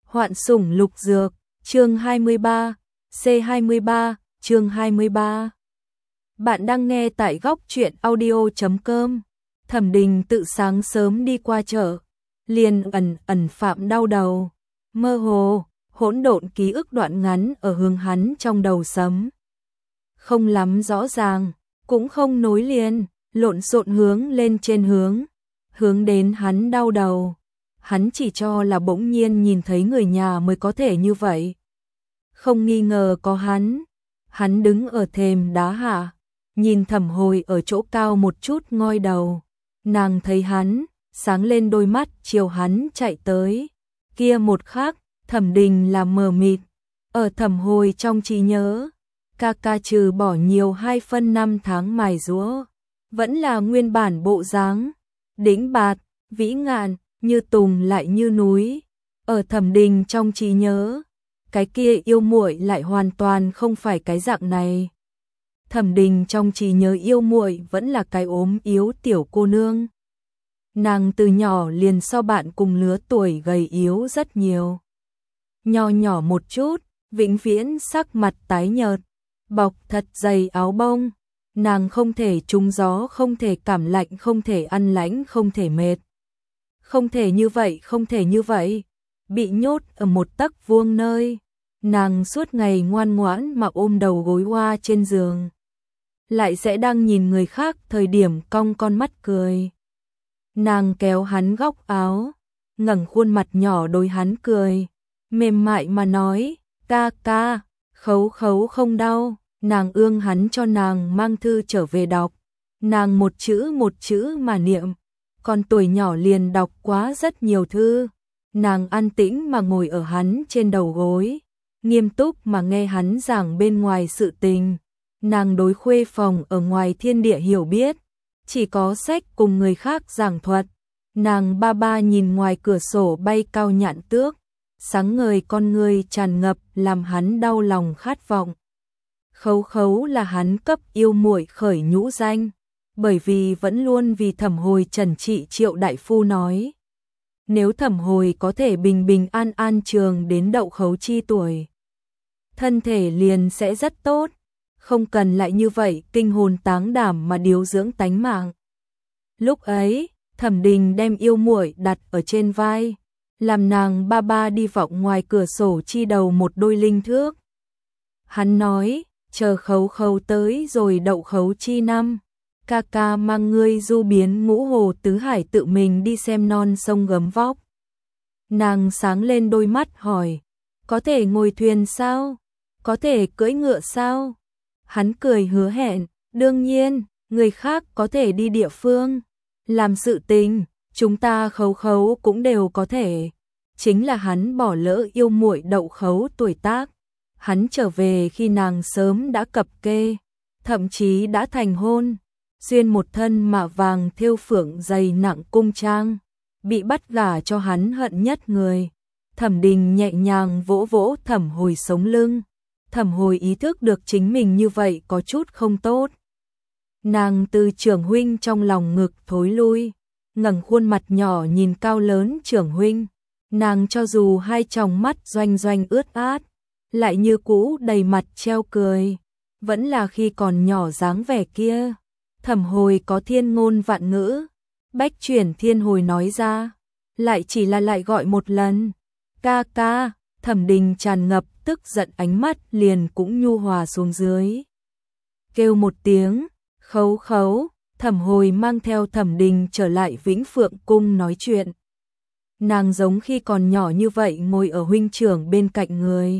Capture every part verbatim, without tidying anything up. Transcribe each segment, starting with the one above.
Hoạn sủng lục dược, chương hai mươi ba, C hai mươi ba, chương hai mươi ba. Bạn đang nghe tại góc truyện audio chấm com. Thẩm Đình tự sáng sớm đi qua chợ, liền ẩn ẩn phạm đau đầu, mơ hồ, hỗn độn ký ức đoạn ngắn ở hướng hắn trong đầu sấm. Không lắm rõ ràng, cũng không nối liền, lộn xộn hướng lên trên hướng, hướng đến hắn đau đầu. Hắn chỉ cho là bỗng nhiên nhìn thấy người nhà mới có thể như vậy. Không nghi ngờ có hắn. Hắn đứng ở thềm đá hạ, nhìn Thẩm Hồi ở chỗ cao một chút ngoi đầu. Nàng thấy hắn, sáng lên đôi mắt chiều hắn chạy tới. Kia một khắc, Thẩm Đình là mờ mịt. Ở Thẩm Hồi trong trí nhớ, ca ca trừ bỏ nhiều hai phân năm tháng mài giũa, vẫn là nguyên bản bộ dáng, đĩnh bạt, vĩ ngạn, như tùng lại như núi. Ở Thẩm Đình trong trí nhớ, cái kia yêu muội lại hoàn toàn không phải cái dạng này. Thẩm Đình trong trí nhớ yêu muội vẫn là cái ốm yếu tiểu cô nương. Nàng từ nhỏ liền so bạn cùng lứa tuổi gầy yếu rất nhiều. Nho nhỏ một chút, vĩnh viễn sắc mặt tái nhợt, bọc thật dày áo bông. Nàng không thể trúng gió, không thể cảm lạnh, không thể ăn lạnh, không thể mệt. Không thể như vậy, không thể như vậy. Bị nhốt ở một tấc vuông nơi, nàng suốt ngày ngoan ngoãn mà ôm đầu gối hoa trên giường. Lại sẽ đang nhìn người khác thời điểm cong con mắt cười. Nàng kéo hắn góc áo, ngẩng khuôn mặt nhỏ đối hắn cười, mềm mại mà nói, ca ca, khấu khấu không đau. Nàng ương hắn cho nàng mang thư trở về đọc. Nàng một chữ một chữ mà niệm. Còn tuổi nhỏ liền đọc quá rất nhiều thư. Nàng an tĩnh mà ngồi ở hắn trên đầu gối, nghiêm túc mà nghe hắn giảng bên ngoài sự tình. Nàng đối khuê phòng ở ngoài thiên địa hiểu biết, chỉ có sách cùng người khác giảng thuật. Nàng ba ba nhìn ngoài cửa sổ bay cao nhạn tước, sáng ngời con người tràn ngập làm hắn đau lòng khát vọng. Khấu khấu là hắn cấp yêu muội khởi nhũ danh, bởi vì vẫn luôn vì Thẩm Hồi trần trị Triệu đại phu nói. Nếu Thẩm Hồi có thể bình bình an an trường đến đậu khấu chi tuổi, thân thể liền sẽ rất tốt, không cần lại như vậy kinh hồn táng đảm mà điều dưỡng tánh mạng. Lúc ấy, Thẩm Đình đem yêu muội đặt ở trên vai, làm nàng ba ba đi vọng ngoài cửa sổ chi đầu một đôi linh thước. Hắn nói, chờ khấu khấu tới rồi đậu khấu chi năm, ca ca mang ngươi du biến ngũ hồ tứ hải tự mình đi xem non sông gấm vóc. Nàng sáng lên đôi mắt hỏi, có thể ngồi thuyền sao? Có thể cưỡi ngựa sao? Hắn cười hứa hẹn, đương nhiên, người khác có thể đi địa phương, làm sự tình, chúng ta khấu khấu cũng đều có thể. Chính là hắn bỏ lỡ yêu muội đậu khấu tuổi tác. Hắn trở về khi nàng sớm đã cập kê, thậm chí đã thành hôn, xuyên một thân mạ vàng thêu phượng dày nặng cung trang, bị bắt gả cho hắn hận nhất người. Thẩm Đình nhẹ nhàng vỗ vỗ Thẩm Hồi sống lưng. Thẩm Hồi ý thức được chính mình như vậy có chút không tốt. Nàng từ trưởng huynh trong lòng ngực thối lui, ngẩng khuôn mặt nhỏ nhìn cao lớn trưởng huynh. Nàng cho dù hai tròng mắt doanh doanh ướt át, lại như cũ đầy mặt treo cười, vẫn là khi còn nhỏ dáng vẻ kia. Thẩm Hồi có thiên ngôn vạn ngữ, bách chuyển thiên hồi nói ra, lại chỉ là lại gọi một lần, ca ca. Thẩm Đình tràn ngập tức giận, ánh mắt liền cũng nhu hòa xuống dưới. Kêu một tiếng, khấu khấu. Thẩm Hồi mang theo Thẩm Đình trở lại Vĩnh Phượng cung nói chuyện. Nàng giống khi còn nhỏ như vậy ngồi ở huynh trưởng bên cạnh người.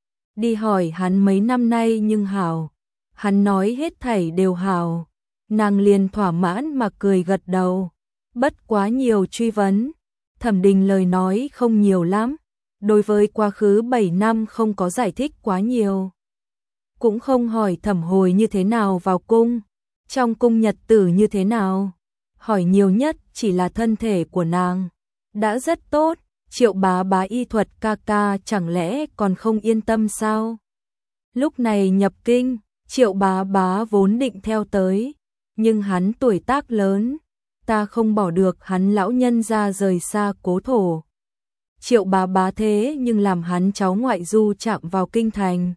Đi hỏi hắn mấy năm nay nhưng hảo. Hắn nói hết thảy đều hảo. Nàng liền thỏa mãn mà cười gật đầu. Bất quá nhiều truy vấn. Thẩm Đình lời nói không nhiều lắm. Đối với quá khứ bảy năm không có giải thích quá nhiều. Cũng không hỏi Thẩm Hồi như thế nào vào cung, trong cung nhật tử như thế nào. Hỏi nhiều nhất chỉ là thân thể của nàng đã rất tốt. Triệu bá bá y thuật ca ca chẳng lẽ còn không yên tâm sao? Lúc này nhập kinh, Triệu bá bá vốn định theo tới, nhưng hắn tuổi tác lớn, ta không bỏ được hắn lão nhân ra rời xa cố thổ. Triệu bá bá thế nhưng làm hắn cháu ngoại Du Trạm vào kinh thành.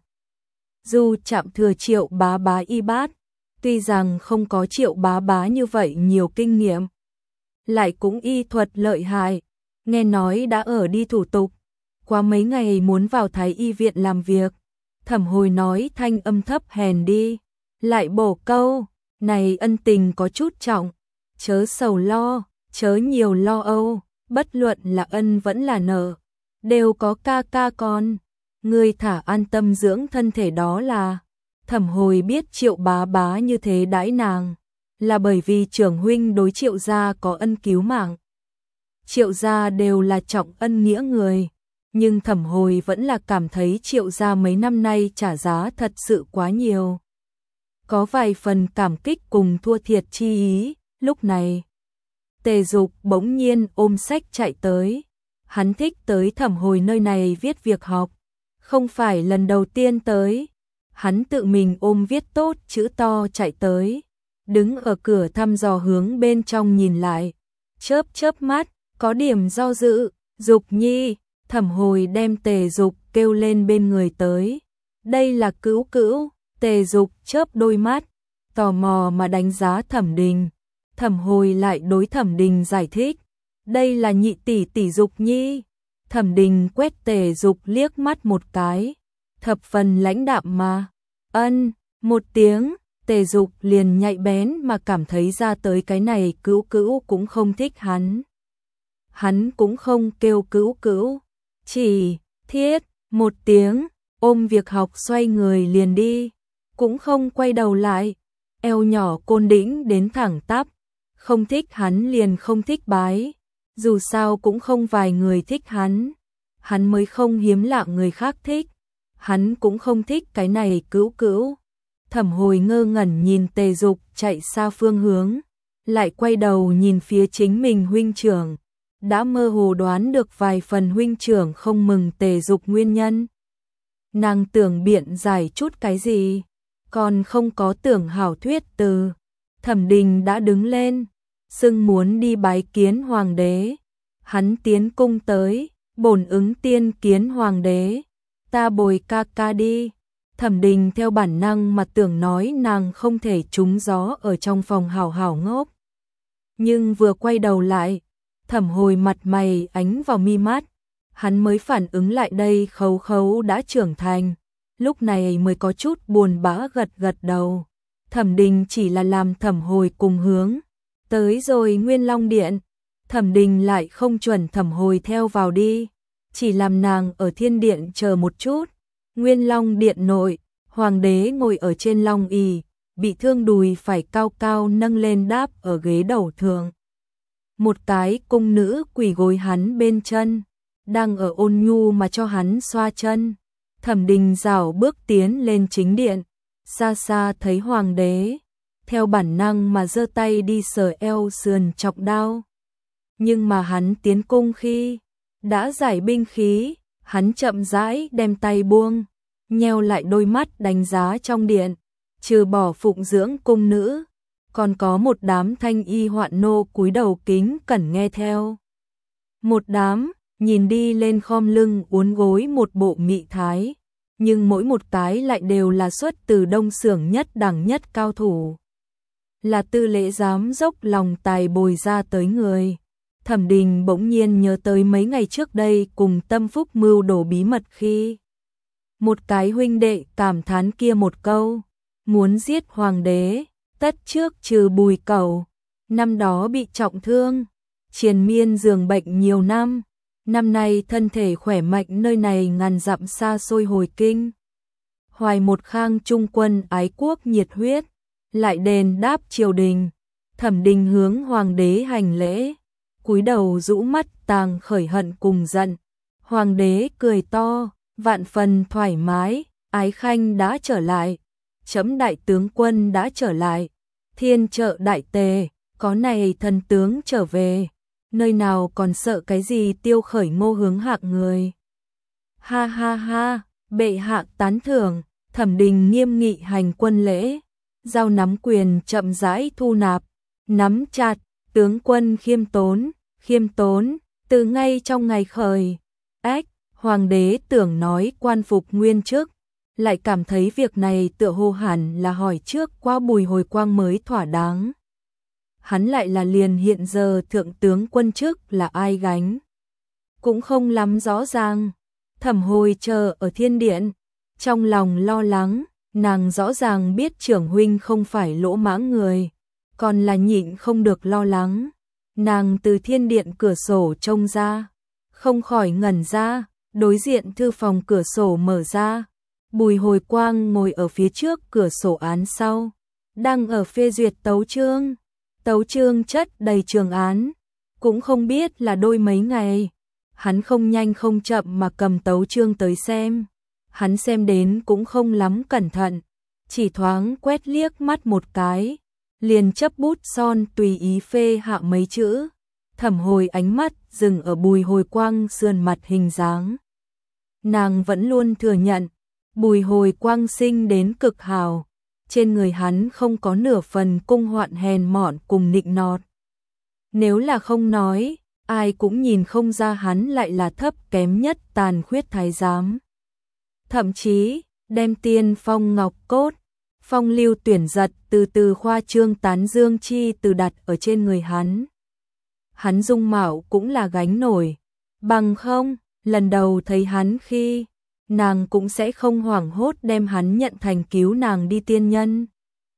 Du Trạm thừa Triệu bá bá y bát, tuy rằng không có Triệu bá bá như vậy nhiều kinh nghiệm, lại cũng y thuật lợi hại, nghe nói đã ở đi thủ tục, qua mấy ngày muốn vào Thái y viện làm việc. Thẩm Hồi nói thanh âm thấp hèn đi, lại bổ câu, này ân tình có chút trọng, chớ sầu lo, chớ nhiều lo âu, bất luận là ân vẫn là nợ, đều có ca ca con, ngươi thả an tâm dưỡng thân thể đó là. Thẩm Hồi biết Triệu bá bá như thế đãi nàng, là bởi vì trưởng huynh đối Triệu gia có ân cứu mạng. Triệu gia đều là trọng ân nghĩa người, nhưng Thẩm Hồi vẫn là cảm thấy Triệu gia mấy năm nay trả giá thật sự quá nhiều. Có vài phần cảm kích cùng thua thiệt chi ý, lúc này. Tề Dục bỗng nhiên ôm sách chạy tới, hắn thích tới Thẩm Hồi nơi này viết việc học, không phải lần đầu tiên tới. Hắn tự mình ôm viết tốt chữ to chạy tới, đứng ở cửa thăm dò hướng bên trong nhìn lại, chớp chớp mắt, có điểm do dự. Dục nhi, Thẩm Hồi đem Tề Dục kêu lên bên người tới. Đây là Cữu Cữu. Tề Dục chớp đôi mắt, tò mò mà đánh giá Thẩm Đình. Thẩm Hồi lại đối Thẩm Đình giải thích, đây là nhị tỷ tỷ Dục nhi. Thẩm Đình quét Tề Dục liếc mắt một cái, thập phần lãnh đạm mà ân một tiếng. Tề Dục liền nhạy bén mà cảm thấy ra tới cái này Cữu Cữu cũng không thích hắn. Hắn cũng không kêu Cữu Cữu, chỉ thiết một tiếng, ôm việc học xoay người liền đi, cũng không quay đầu lại. Eo nhỏ côn đĩnh đến thẳng tắp, không thích hắn liền không thích bái, dù sao cũng không vài người thích hắn, hắn mới không hiếm lạ người khác thích, hắn cũng không thích cái này Cữu Cữu. Thẩm Hồi ngơ ngẩn nhìn Tề Dục chạy xa phương hướng, lại quay đầu nhìn phía chính mình huynh trưởng, đã mơ hồ đoán được vài phần huynh trưởng không mừng Tề Dục nguyên nhân. Nàng tưởng biện giải chút cái gì, còn không có tưởng hảo thuyết từ. Thẩm Đình đã đứng lên, xưng muốn đi bái kiến hoàng đế. Hắn tiến cung tới, bổn ứng tiên kiến hoàng đế, ta bồi ca ca đi. Thẩm Đình theo bản năng mà tưởng nói nàng không thể trúng gió ở trong phòng hảo hảo ngốc. Nhưng vừa quay đầu lại, Thẩm Hồi mặt mày ánh vào mi mắt, hắn mới phản ứng lại đây Khấu Khấu đã trưởng thành, lúc này mới có chút buồn bã gật gật đầu. Thẩm Đình chỉ là làm Thẩm Hồi cùng hướng, tới rồi Nguyên Long Điện, Thẩm Đình lại không chuẩn Thẩm Hồi theo vào đi, chỉ làm nàng ở Thiên Điện chờ một chút. Nguyên Long Điện nội, hoàng đế ngồi ở trên long ỷ, bị thương đùi phải cao cao nâng lên đáp ở ghế đầu thượng. Một cái cung nữ quỳ gối hắn bên chân, đang ở ôn nhu mà cho hắn xoa chân. Thẩm Đình rảo bước tiến lên chính điện, xa xa thấy hoàng đế, theo bản năng mà giơ tay đi sờ eo sườn chọc đao. Nhưng mà hắn tiến cung khi đã giải binh khí, hắn chậm rãi đem tay buông, nheo lại đôi mắt đánh giá trong điện, trừ bỏ phụng dưỡng cung nữ, còn có một đám thanh y hoạn nô cúi đầu kính cẩn nghe theo. Một đám, nhìn đi lên khom lưng uốn gối một bộ mị thái, nhưng mỗi một cái lại đều là xuất từ Đông Xưởng nhất đẳng nhất cao thủ. Là tư lễ giám dốc lòng tài bồi ra tới người. Thẩm Đình bỗng nhiên nhớ tới mấy ngày trước đây cùng Tâm Phúc mưu đồ bí mật khi một cái huynh đệ cảm thán kia một câu, muốn giết hoàng đế, tất trước trừ Bùi Cẩu, năm đó bị trọng thương, triền miên giường bệnh nhiều năm, năm nay thân thể khỏe mạnh nơi này ngàn dặm xa xôi hồi kinh. Hoài một khang trung quân ái quốc nhiệt huyết, lại đền đáp triều đình. Thẩm Đình hướng hoàng đế hành lễ, cúi đầu rũ mắt tàng khởi hận cùng giận. Hoàng đế cười to, vạn phần thoải mái, ái khanh đã trở lại, chấm đại tướng quân đã trở lại, thiên trợ đại tề, có này thần tướng trở về, nơi nào còn sợ cái gì tiêu khởi ngô hướng hạng người. Ha ha ha, bệ hạ tán thưởng. Thẩm Đình nghiêm nghị hành quân lễ, giao nắm quyền chậm rãi thu nạp, nắm chặt, tướng quân khiêm tốn, khiêm tốn, từ ngay trong ngày khởi, Ách, hoàng đế tưởng nói quan phục nguyên chức, lại cảm thấy việc này tựa hồ hẳn là hỏi trước qua Bùi Hồi Quang mới thỏa đáng. Hắn lại là liền hiện giờ thượng tướng quân chức là ai gánh, cũng không lắm rõ ràng. Thẩm Hồi chờ ở thiên điện, trong lòng lo lắng, nàng rõ ràng biết trưởng huynh không phải lỗ mãng người, còn là nhịn không được lo lắng. Nàng từ thiên điện cửa sổ trông ra, không khỏi ngẩn ra, đối diện thư phòng cửa sổ mở ra. Bùi Hồi Quang ngồi ở phía trước cửa sổ án sau, đang ở phê duyệt tấu chương. Tấu chương chất đầy trường án, cũng không biết là đôi mấy ngày. Hắn không nhanh không chậm mà cầm tấu chương tới xem. Hắn xem đến cũng không lắm cẩn thận, chỉ thoáng quét liếc mắt một cái, liền chấp bút son tùy ý phê hạ mấy chữ. Thẩm Hồi ánh mắt dừng ở Bùi Hồi Quang sườn mặt hình dáng. Nàng vẫn luôn thừa nhận, Bùi Hồi Quang sinh đến cực hào, trên người hắn không có nửa phần cung hoạn hèn mọn cùng nịnh nọt. Nếu là không nói, ai cũng nhìn không ra hắn lại là thấp kém nhất tàn khuyết thái giám. Thậm chí, đem tiên phong ngọc cốt, phong lưu tuyển giật từ từ khoa trương tán dương chi từ đặt ở trên người hắn. Hắn dung mạo cũng là gánh nổi, bằng không, lần đầu thấy hắn khi, nàng cũng sẽ không hoảng hốt đem hắn nhận thành cứu nàng đi tiên nhân.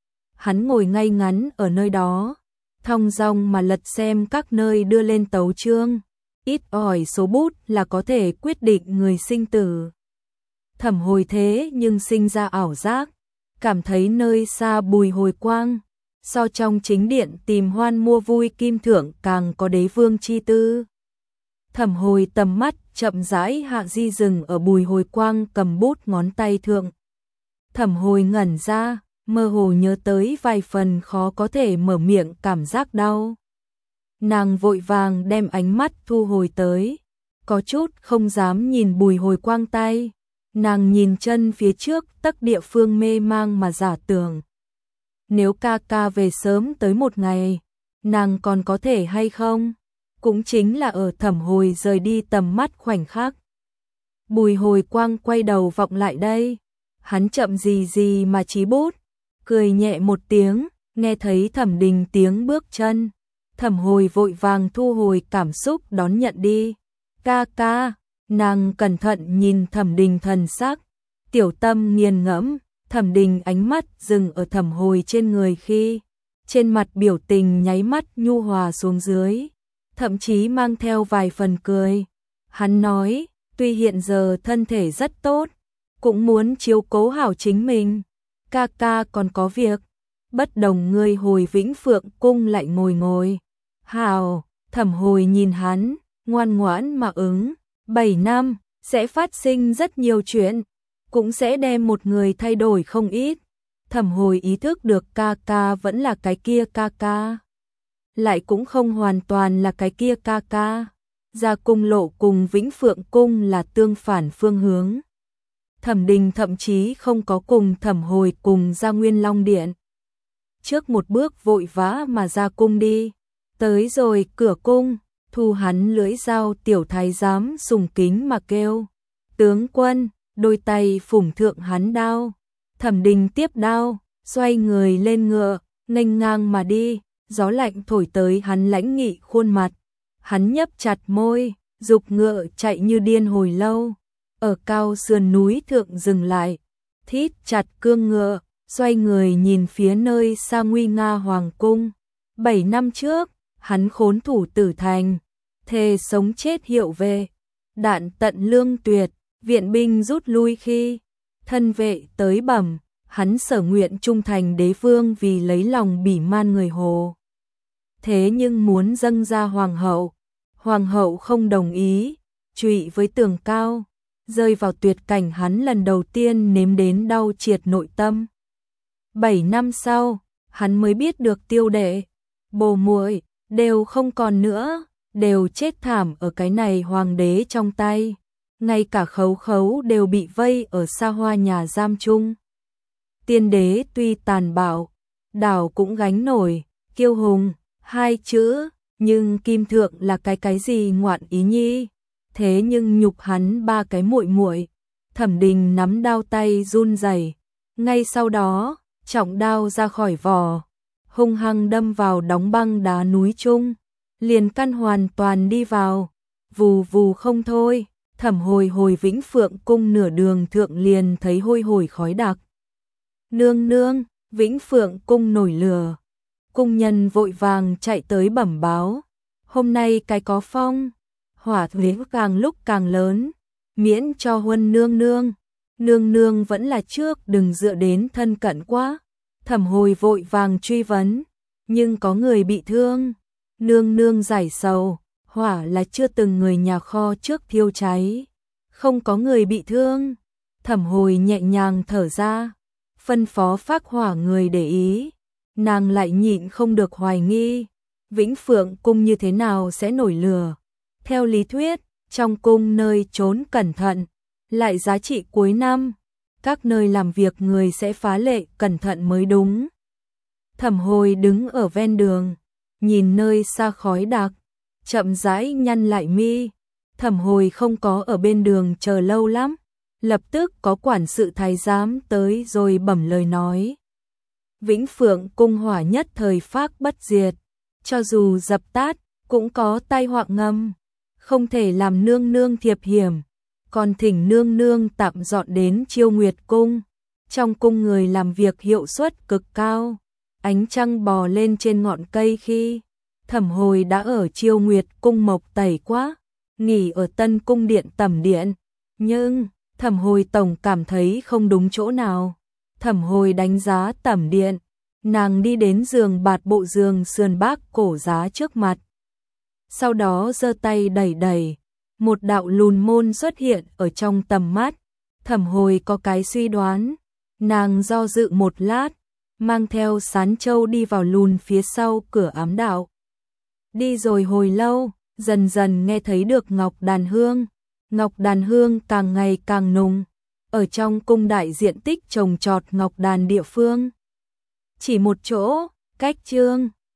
Hắn ngồi ngay ngắn ở nơi đó, thong dong mà lật xem các nơi đưa lên tấu chương, ít ỏi số bút là có thể quyết định người sinh tử. Thẩm Hồi thế nhưng sinh ra ảo giác, cảm thấy nơi xa Bùi Hồi Quang, so trong chính điện tìm hoan mua vui kim thượng càng có đế vương chi tư. Thẩm Hồi tầm mắt chậm rãi hạ di dừng ở Bùi Hồi Quang cầm bút ngón tay thượng. Thẩm Hồi ngẩn ra, mơ hồ nhớ tới vài phần khó có thể mở miệng cảm giác đau. Nàng vội vàng đem ánh mắt thu hồi tới, có chút không dám nhìn Bùi Hồi Quang tay. Nàng nhìn chân phía trước tắc địa phương mê mang mà giả tưởng. Nếu ca ca về sớm tới một ngày, nàng còn có thể hay không? Cũng chính là ở Thẩm Hồi rời đi tầm mắt khoảnh khắc. Bùi Hồi Quang quay đầu vọng lại đây, hắn chậm gì gì mà chí bút, cười nhẹ một tiếng, nghe thấy Thẩm Đình tiếng bước chân. Thẩm Hồi vội vàng thu hồi cảm xúc đón nhận đi. Ca ca, nàng cẩn thận nhìn Thẩm Đình thần sắc, tiểu tâm nghiền ngẫm. Thẩm Đình ánh mắt dừng ở Thẩm Hồi trên người khi, trên mặt biểu tình nháy mắt nhu hòa xuống dưới, thậm chí mang theo vài phần cười. Hắn nói, tuy hiện giờ thân thể rất tốt, cũng muốn chiếu cố hảo chính mình. Ca ca còn có việc, bất đồng ngươi hồi Vĩnh Phượng cung lại ngồi ngồi. Hảo, Thẩm Hồi nhìn hắn, ngoan ngoãn mà ứng. Bảy năm, sẽ phát sinh rất nhiều chuyện, cũng sẽ đem một người thay đổi không ít. Thẩm Hồi ý thức được ca ca vẫn là cái kia ca ca, lại cũng không hoàn toàn là cái kia ca ca. Gia cung lộ cùng Vĩnh Phượng cung là tương phản phương hướng. Thẩm Đình thậm chí không có cùng Thẩm Hồi cùng ra Nguyên Long Điện. Trước một bước vội vã mà ra cung đi, tới rồi cửa cung, thu hắn lưỡi dao tiểu thái giám sùng kính mà kêu, tướng quân, đôi tay phủng thượng hắn đao. Thẩm Đình tiếp đao, xoay người lên ngựa, nghênh ngang mà đi, gió lạnh thổi tới hắn lãnh nghị khuôn mặt. Hắn nhấp chặt môi, dục ngựa chạy như điên hồi lâu, ở cao sườn núi thượng dừng lại, thít chặt cương ngựa, xoay người nhìn phía nơi xa nguy nga hoàng cung. Bảy năm trước, hắn khốn thủ tử thành, thề sống chết hiệu về, đạn tận lương tuyệt, viện binh rút lui khi, thân vệ tới bẩm, hắn sở nguyện trung thành đế vương vì lấy lòng bỉ man người Hồ. Thế nhưng muốn dâng ra hoàng hậu, hoàng hậu không đồng ý, trụy với tường cao, rơi vào tuyệt cảnh hắn lần đầu tiên nếm đến đau triệt nội tâm. Bảy năm sau, hắn mới biết được tiêu đệ, bồ muội đều không còn nữa, đều chết thảm ở cái này hoàng đế trong tay. Ngay cả Khấu Khấu đều bị vây ở xa hoa nhà giam chung. Tiên đế tuy tàn bạo, đảo cũng gánh nổi, kiêu hùng, hai chữ, nhưng kim thượng là cái cái gì ngoạn ý nhi. thế nhưng nhục hắn ba cái muội muội. Thẩm Đình nắm đao tay run rẩy, ngay sau đó, trọng đao ra khỏi vỏ, hung hăng đâm vào đóng băng đá núi trung, liền căn hoàn toàn đi vào, vù vù không thôi. Thẩm Hồi hồi Vĩnh Phượng cung nửa đường thượng liền thấy hôi hổi khói đặc. Nương nương, Vĩnh Phượng cung nổi lửa. Cung nhân vội vàng chạy tới bẩm báo, hôm nay cái có phong, hỏa thế càng lúc càng lớn, miễn cho huân nương nương. Nương nương vẫn là trước đừng dựa đến thân cận quá. Thẩm Hồi vội vàng truy vấn, nhưng có người bị thương. Nương nương giải sầu, hỏa là chưa từng người nhà kho trước thiêu cháy, không có người bị thương. Thẩm Hồi nhẹ nhàng thở ra, phân phó phác hỏa người để ý. Nàng lại nhịn không được hoài nghi, Vĩnh Phượng cung như thế nào sẽ nổi lửa. Theo lý thuyết, trong cung nơi trốn cẩn thận, lại giá trị cuối năm, các nơi làm việc người sẽ phá lệ cẩn thận mới đúng. Thẩm Hồi đứng ở ven đường, nhìn nơi xa khói đặc, chậm rãi nhăn lại mi. Thẩm Hồi không có ở bên đường chờ lâu lắm, lập tức có quản sự thái giám tới rồi bẩm lời nói. Vĩnh Phượng cung hỏa nhất thời phác bất diệt, cho dù dập tắt cũng có tai họa ngầm, không thể làm nương nương thiệp hiểm, còn thỉnh nương nương tạm dọn đến Chiêu Nguyệt cung. Trong cung người làm việc hiệu suất cực cao. Ánh trăng bò lên trên ngọn cây khi Thẩm Hồi đã ở Chiêu Nguyệt cung mộc tẩy quá, nghỉ ở Tân cung điện tẩm điện, nhưng Thẩm Hồi tổng cảm thấy không đúng chỗ nào. Thẩm Hồi đánh giá tẩm điện, nàng đi đến giường bạt bộ giường sườn bác cổ giá trước mặt. Sau đó giơ tay đẩy đẩy, một đạo lùn môn xuất hiện ở trong tầm mắt. Thẩm Hồi có cái suy đoán, nàng do dự một lát, mang theo Sán Châu đi vào lùn phía sau cửa ám đạo. Đi rồi hồi lâu, dần dần nghe thấy được ngọc đàn hương. Ngọc đàn hương càng ngày càng nùng, ở trong cung đại diện tích trồng trọt ngọc đàn địa phương. Chỉ một chỗ, cách Trương